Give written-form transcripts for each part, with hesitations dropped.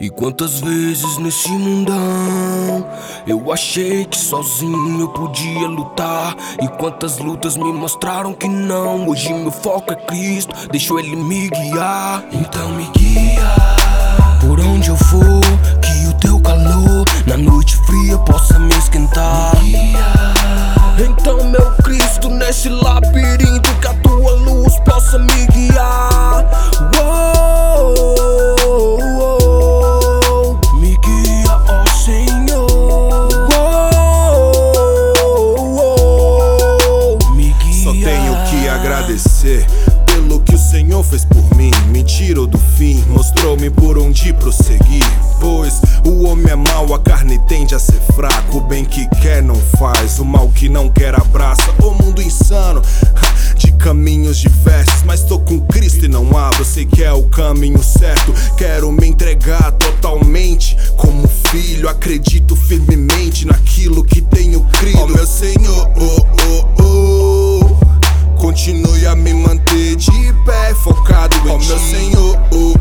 E quantas vezes nesse mundão eu achei que sozinho eu podia lutar, e quantas lutas me mostraram que não. Hoje meu foco é Cristo, deixo Ele me guiar. Então me guia por onde eu for, que o teu calor na noite fria possa me esquentar. Me guia. Então meu Cristo, nesse labirinto, que a tua luz possa me guiar. Pelo que o Senhor fez por mim, me tirou do fim, mostrou-me por onde prosseguir. Pois o homem é mau, a carne tende a ser fraco. O bem que quer não faz, o mal que não quer abraça. O mundo insano, de caminhos diversos, mas tô com Cristo e não abro. Sei que é o caminho certo, quero me entregar totalmente. Como filho, acredito firmemente naquilo que tenho crido. Ó meu Senhor, continue a me manter de pé, focado em ti. Meu Senhor,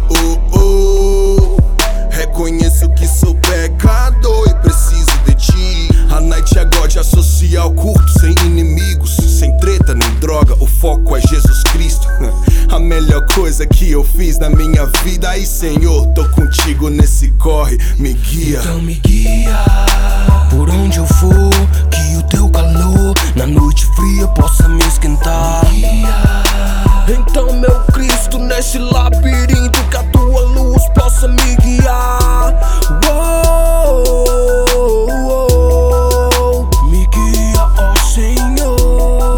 reconheço que sou pecador e preciso de ti. A night é God, a social curto, sem inimigos, sem treta nem droga, o foco é Jesus Cristo. A melhor coisa que eu fiz na minha vida. E Senhor, tô contigo nesse corre, me guia. Então me guia por onde eu for, que o teu calor na noite fria possa me esquentar. Me guia. Então meu Cristo, nesse labirinto, que a tua luz possa me guiar. Me guia, ó Senhor.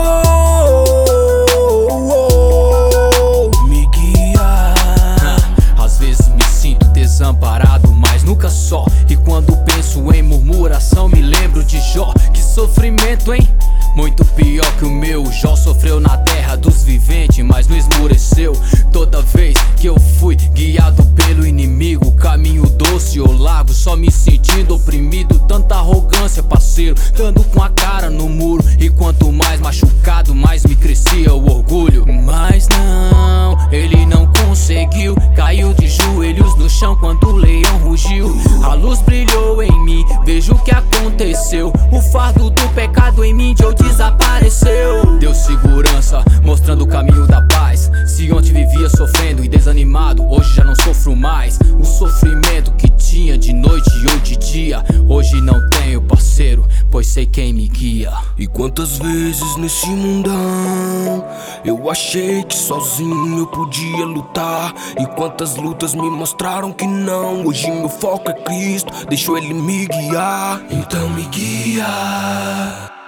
Me guia. Às vezes me sinto desamparado, mas nunca só. E quando penso em murmuração, me lembro de Jó. Que sofrimento, hein? Muito pior que o meu. Jó sofreu na terra dos viventes, mas não esmureceu. Toda vez que eu fui guiado pelo inimigo, caminho doce ou largo, só me sentindo oprimido. Tanta arrogância, parceiro, dando com a cara no muro. E quanto mais machucado, mais me crescia o orgulho. Mas não, ele não conseguiu. Caiu de joelhos no chão quando o leão rugiu. A luz brilhou em mim, vejo o que aconteceu. O fardo do pecado em mim desapareceu. Deu segurança, mostrando o caminho da paz. Se ontem vivia sofrendo e desanimado, hoje já não sofro mais. O sofrimento que tinha de noite ou de dia, hoje não tenho, parceiro, pois sei quem me guia. E quantas vezes nesse mundão eu achei que sozinho eu podia lutar, e quantas lutas me mostraram que não. Hoje meu foco é Cristo, deixo Ele me guiar. Então me guia